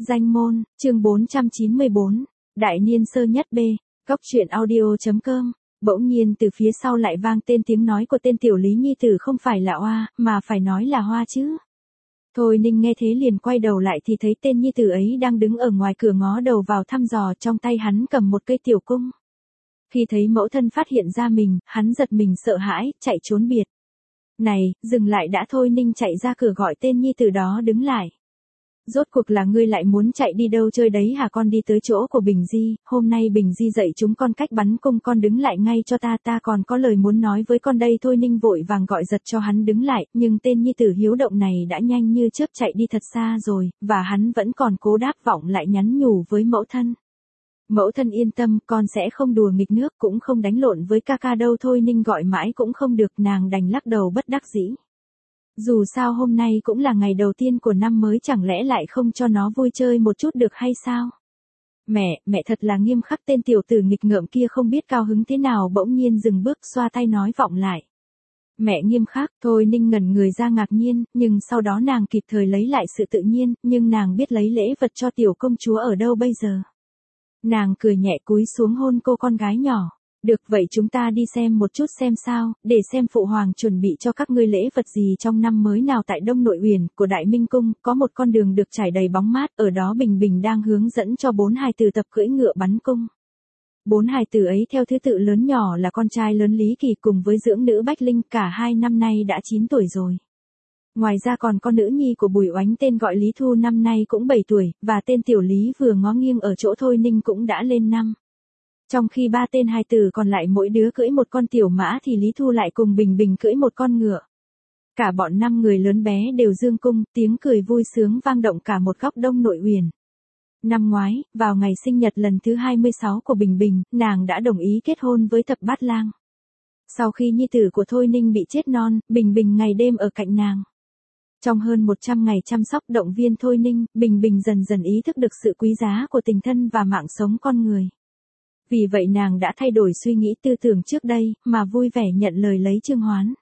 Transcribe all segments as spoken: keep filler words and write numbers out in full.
Danh môn, chương bốn trăm chín mươi bốn, Đại niên sơ nhất B, Cóc truyện audio.com. Bỗng nhiên từ phía sau lại vang tên tiếng nói của tên tiểu lý nhi tử, không phải là oa, mà phải nói là Hoa chứ. Thôi Ninh nghe thế liền quay đầu lại thì thấy tên nhi tử ấy đang đứng ở ngoài cửa ngó đầu vào thăm dò, trong tay hắn cầm một cây tiểu cung. Khi thấy mẫu thân phát hiện ra mình, hắn giật mình sợ hãi, chạy trốn biệt. Này, dừng lại đã. Thôi Ninh chạy ra cửa gọi tên nhi tử đó đứng lại. Rốt cuộc là ngươi lại muốn chạy đi đâu chơi đấy hả? Con đi tới chỗ của Bình Di, hôm nay Bình Di dạy chúng con cách bắn cung, con đứng lại ngay cho ta, ta còn có lời muốn nói với con đây. Thôi Ninh vội vàng gọi giật cho hắn đứng lại, nhưng tên nhi tử hiếu động này đã nhanh như chớp chạy đi thật xa rồi, và hắn vẫn còn cố đáp vọng lại nhắn nhủ với mẫu thân. Mẫu thân yên tâm, con sẽ không đùa nghịch nước, cũng không đánh lộn với ca ca đâu. Thôi Ninh gọi mãi cũng không được, nàng đành lắc đầu bất đắc dĩ. Dù sao hôm nay cũng là ngày đầu tiên của năm mới, chẳng lẽ lại không cho nó vui chơi một chút được hay sao? Mẹ, mẹ thật là nghiêm khắc. Tên tiểu tử nghịch ngợm kia không biết cao hứng thế nào bỗng nhiên dừng bước, xoa tay nói vọng lại. Mẹ nghiêm khắc. Thôi Ninh ngẩn người ra ngạc nhiên, nhưng sau đó nàng kịp thời lấy lại sự tự nhiên, nhưng nàng biết lấy lễ vật cho tiểu công chúa ở đâu bây giờ. Nàng cười nhẹ cúi xuống hôn cô con gái nhỏ. Được vậy, chúng ta đi xem một chút xem sao, để xem phụ hoàng chuẩn bị cho các ngươi lễ vật gì trong năm mới nào. Tại Đông Nội Uyển của Đại Minh Cung, có một con đường được trải đầy bóng mát, ở đó Bình Bình đang hướng dẫn cho bốn hài tử tập cưỡi ngựa bắn cung. Bốn hài tử ấy theo thứ tự lớn nhỏ là con trai lớn Lý Kỳ cùng với dưỡng nữ Bách Linh, cả hai năm nay đã chín tuổi rồi. Ngoài ra còn có nữ nhi của Bùi Oánh tên gọi Lý Thu, năm nay cũng bảy tuổi, và tên tiểu Lý vừa ngó nghiêng ở chỗ Thôi Ninh cũng đã lên năm. Trong khi ba tên hài tử còn lại mỗi đứa cưỡi một con tiểu mã thì Lý Thu lại cùng Bình Bình cưỡi một con ngựa. Cả bọn năm người lớn bé đều dương cung, tiếng cười vui sướng vang động cả một góc Đông Nội Uyển. Năm ngoái, vào ngày sinh nhật lần thứ hai mươi sáu của Bình Bình, nàng đã đồng ý kết hôn với Thập Bát Lang. Sau khi nhi tử của Thôi Ninh bị chết non, Bình Bình ngày đêm ở cạnh nàng. Trong hơn một trăm ngày chăm sóc động viên Thôi Ninh, Bình Bình dần dần ý thức được sự quý giá của tình thân và mạng sống con người. Vì vậy nàng đã thay đổi suy nghĩ tư tưởng trước đây, mà vui vẻ nhận lời lấy Trương Hoán.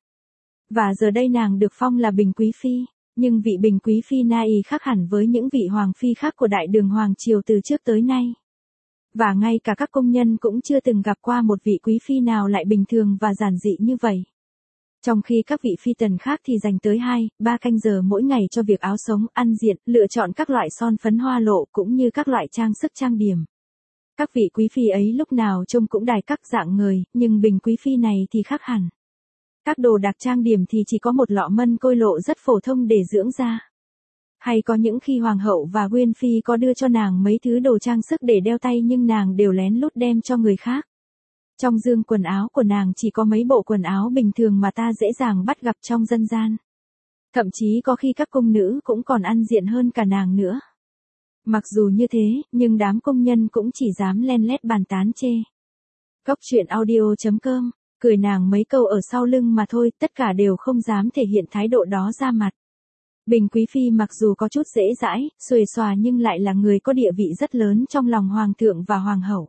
Và giờ đây nàng được phong là Bình Quý Phi, nhưng vị Bình Quý Phi này khác hẳn với những vị hoàng phi khác của Đại Đường Hoàng Triều từ trước tới nay. Và ngay cả các công nhân cũng chưa từng gặp qua một vị Quý Phi nào lại bình thường và giản dị như vậy. Trong khi các vị phi tần khác thì dành tới hai, ba canh giờ mỗi ngày cho việc áo sống, ăn diện, lựa chọn các loại son phấn hoa lộ cũng như các loại trang sức trang điểm. Các vị quý phi ấy lúc nào trông cũng đài các dạng người, nhưng Bình Quý Phi này thì khác hẳn. Các đồ đạc trang điểm thì chỉ có một lọ mân côi lộ rất phổ thông để dưỡng da. Hay có những khi hoàng hậu và Nguyên Phi có đưa cho nàng mấy thứ đồ trang sức để đeo tay, nhưng nàng đều lén lút đem cho người khác. Trong giường quần áo của nàng chỉ có mấy bộ quần áo bình thường mà ta dễ dàng bắt gặp trong dân gian. Thậm chí có khi các cung nữ cũng còn ăn diện hơn cả nàng nữa. Mặc dù như thế, nhưng đám công nhân cũng chỉ dám len lét bàn tán chê. Cóc truyện audio.com, cười nàng mấy câu ở sau lưng mà thôi, tất cả đều không dám thể hiện thái độ đó ra mặt. Bình Quý Phi mặc dù có chút dễ dãi, xuề xòa nhưng lại là người có địa vị rất lớn trong lòng hoàng thượng và hoàng hậu.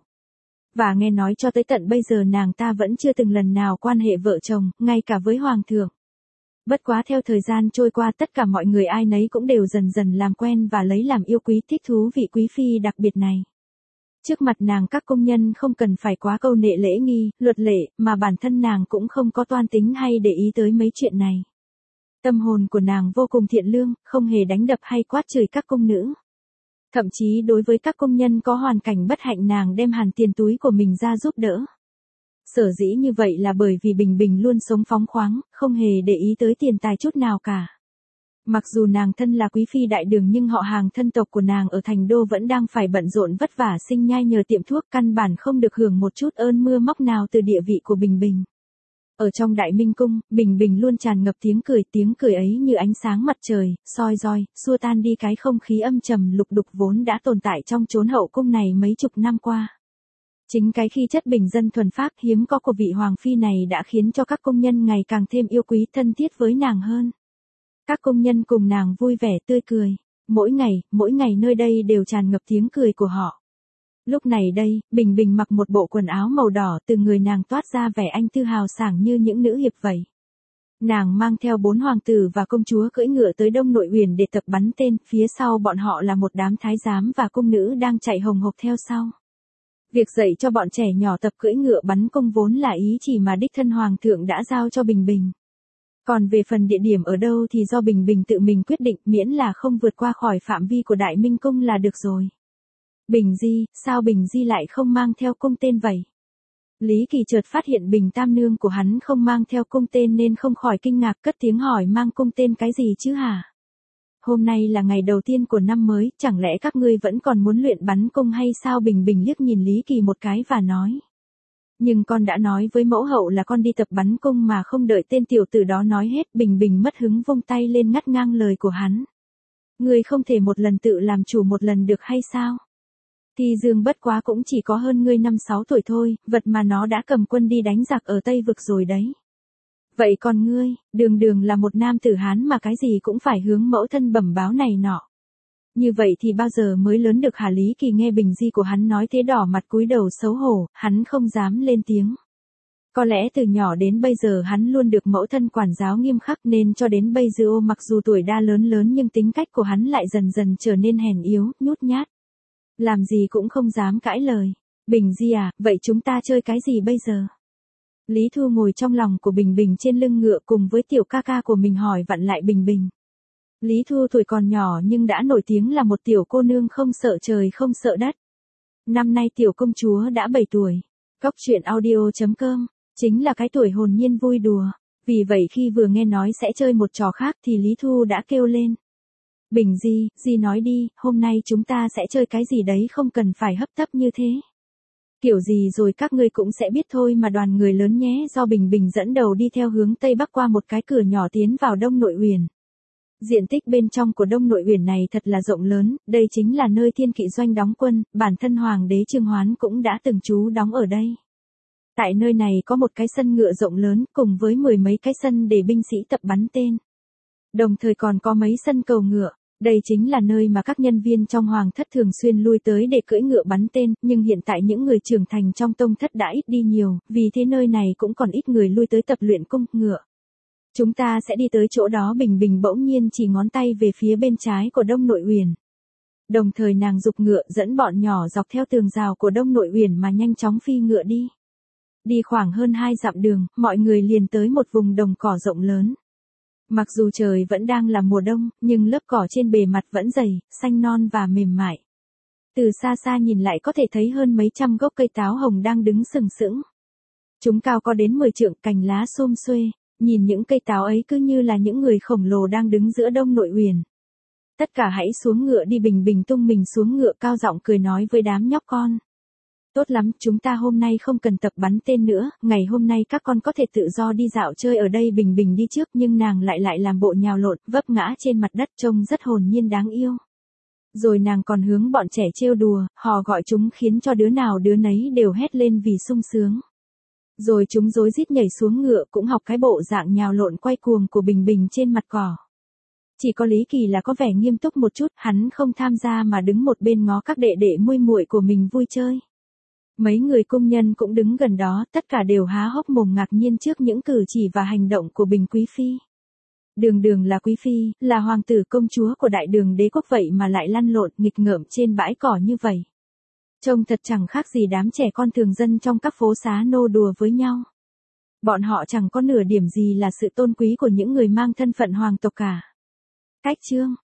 Và nghe nói cho tới tận bây giờ nàng ta vẫn chưa từng lần nào quan hệ vợ chồng, ngay cả với hoàng thượng. Bất quá theo thời gian trôi qua, tất cả mọi người ai nấy cũng đều dần dần làm quen và lấy làm yêu quý thích thú vị quý phi đặc biệt này. Trước mặt nàng các công nhân không cần phải quá câu nệ lễ nghi, luật lệ, mà bản thân nàng cũng không có toan tính hay để ý tới mấy chuyện này. Tâm hồn của nàng vô cùng thiện lương, không hề đánh đập hay quát chửi các công nữ. Thậm chí đối với các công nhân có hoàn cảnh bất hạnh, nàng đem hẳn tiền túi của mình ra giúp đỡ. Sở dĩ như vậy là bởi vì Bình Bình luôn sống phóng khoáng, không hề để ý tới tiền tài chút nào cả. Mặc dù nàng thân là quý phi Đại Đường nhưng họ hàng thân tộc của nàng ở thành đô vẫn đang phải bận rộn vất vả sinh nhai nhờ tiệm thuốc, căn bản không được hưởng một chút ơn mưa móc nào từ địa vị của Bình Bình. Ở trong Đại Minh Cung, Bình Bình luôn tràn ngập tiếng cười, tiếng cười ấy như ánh sáng mặt trời, soi roi, xua tan đi cái không khí âm trầm lục đục vốn đã tồn tại trong chốn hậu cung này mấy chục năm qua. Chính cái khí chất bình dân thuần phác hiếm có của vị hoàng phi này đã khiến cho các công nhân ngày càng thêm yêu quý thân thiết với nàng hơn. Các công nhân cùng nàng vui vẻ tươi cười, mỗi ngày, mỗi ngày nơi đây đều tràn ngập tiếng cười của họ. Lúc này đây, Bình Bình mặc một bộ quần áo màu đỏ, từ người nàng toát ra vẻ anh tư hào sảng như những nữ hiệp vậy. Nàng mang theo bốn hoàng tử và công chúa cưỡi ngựa tới Đông Nội Uyển để tập bắn tên, phía sau bọn họ là một đám thái giám và cung nữ đang chạy hồng hộc theo sau. Việc dạy cho bọn trẻ nhỏ tập cưỡi ngựa bắn cung vốn là ý chỉ mà đích thân hoàng thượng đã giao cho Bình Bình. Còn về phần địa điểm ở đâu thì do Bình Bình tự mình quyết định, miễn là không vượt qua khỏi phạm vi của Đại Minh Cung là được rồi. Bình Di, sao Bình Di lại không mang theo cung tên vậy? Lý Kỳ chợt phát hiện Bình Tam Nương của hắn không mang theo cung tên nên không khỏi kinh ngạc, cất tiếng hỏi mang cung tên cái gì chứ hả? Hôm nay là ngày đầu tiên của năm mới, chẳng lẽ các ngươi vẫn còn muốn luyện bắn cung hay sao? Bình Bình liếc nhìn Lý Kỳ một cái và nói. Nhưng con đã nói với mẫu hậu là con đi tập bắn cung mà, không đợi tên tiểu tử đó nói hết, Bình Bình mất hứng vung tay lên ngắt ngang lời của hắn. Ngươi không thể một lần tự làm chủ một lần được hay sao? Thì Dương bất quá cũng chỉ có hơn ngươi năm sáu tuổi thôi, vật mà nó đã cầm quân đi đánh giặc ở Tây Vực rồi đấy. Vậy còn ngươi, đường đường là một nam tử Hán mà cái gì cũng phải hướng mẫu thân bẩm báo này nọ. Như vậy thì bao giờ mới lớn được hả? Lý Kỳ nghe Bình Di của hắn nói thế đỏ mặt cúi đầu xấu hổ, hắn không dám lên tiếng. Có lẽ từ nhỏ đến bây giờ hắn luôn được mẫu thân quản giáo nghiêm khắc nên cho đến bây giờ mặc dù tuổi đã lớn lớn nhưng tính cách của hắn lại dần dần trở nên hèn yếu, nhút nhát. Làm gì cũng không dám cãi lời. Bình Di à, vậy chúng ta chơi cái gì bây giờ? Lý Thu ngồi trong lòng của Bình Bình trên lưng ngựa cùng với tiểu ca ca của mình hỏi vặn lại Bình Bình. Lý Thu tuổi còn nhỏ nhưng đã nổi tiếng là một tiểu cô nương không sợ trời không sợ đất. Năm nay tiểu công chúa đã bảy tuổi. Cóc truyện audio chấm com, chính là cái tuổi hồn nhiên vui đùa. Vì vậy khi vừa nghe nói sẽ chơi một trò khác thì Lý Thu đã kêu lên. Bình Di, Di nói đi, hôm nay chúng ta sẽ chơi cái gì đấy, không cần phải hấp tấp như thế. Kiểu gì rồi các ngươi cũng sẽ biết thôi mà. Đoàn người lớn nhé, do Bình Bình dẫn đầu đi theo hướng Tây Bắc qua một cái cửa nhỏ tiến vào Đông Nội Uyển. Diện tích bên trong của Đông Nội Uyển này thật là rộng lớn, đây chính là nơi Thiên Kỵ Doanh đóng quân, bản thân Hoàng đế Trương Hoán cũng đã từng trú đóng ở đây. Tại nơi này có một cái sân ngựa rộng lớn cùng với mười mấy cái sân để binh sĩ tập bắn tên. Đồng thời còn có mấy sân cầu ngựa. Đây chính là nơi mà các nhân viên trong hoàng thất thường xuyên lui tới để cưỡi ngựa bắn tên, nhưng hiện tại những người trưởng thành trong tông thất đã ít đi nhiều, vì thế nơi này cũng còn ít người lui tới tập luyện cung ngựa. Chúng ta sẽ đi tới chỗ đó. Bình Bình bỗng nhiên chỉ ngón tay về phía bên trái của Đông Nội Uyển. Đồng thời nàng giục ngựa dẫn bọn nhỏ dọc theo tường rào của Đông Nội Uyển mà nhanh chóng phi ngựa đi. Đi khoảng hơn hai dặm đường, mọi người liền tới một vùng đồng cỏ rộng lớn. Mặc dù trời vẫn đang là mùa đông, nhưng lớp cỏ trên bề mặt vẫn dày, xanh non và mềm mại. Từ xa xa nhìn lại có thể thấy hơn mấy trăm gốc cây táo hồng đang đứng sừng sững. Chúng cao có đến mười trượng, cành lá xum xuê, nhìn những cây táo ấy cứ như là những người khổng lồ đang đứng giữa Đông Nội Uyển. Tất cả hãy xuống ngựa đi. Bình Bình tung mình xuống ngựa cao giọng cười nói với đám nhóc con. Tốt lắm, chúng ta hôm nay không cần tập bắn tên nữa, ngày hôm nay các con có thể tự do đi dạo chơi ở đây. Bình Bình đi trước nhưng nàng lại lại làm bộ nhào lộn, vấp ngã trên mặt đất trông rất hồn nhiên đáng yêu. Rồi nàng còn hướng bọn trẻ trêu đùa, hò gọi chúng khiến cho đứa nào đứa nấy đều hét lên vì sung sướng. Rồi chúng rối rít nhảy xuống ngựa cũng học cái bộ dạng nhào lộn quay cuồng của Bình Bình trên mặt cỏ. Chỉ có Lý Kỳ là có vẻ nghiêm túc một chút, hắn không tham gia mà đứng một bên ngó các đệ đệ muội muội của mình vui chơi. Mấy người cung nhân cũng đứng gần đó, tất cả đều há hốc mồm ngạc nhiên trước những cử chỉ và hành động của Bình Quý Phi. Đường đường là quý phi, là hoàng tử công chúa của Đại Đường đế quốc vậy mà lại lăn lộn nghịch ngợm trên bãi cỏ như vậy. Trông thật chẳng khác gì đám trẻ con thường dân trong các phố xá nô đùa với nhau. Bọn họ chẳng có nửa điểm gì là sự tôn quý của những người mang thân phận hoàng tộc cả. Cách chương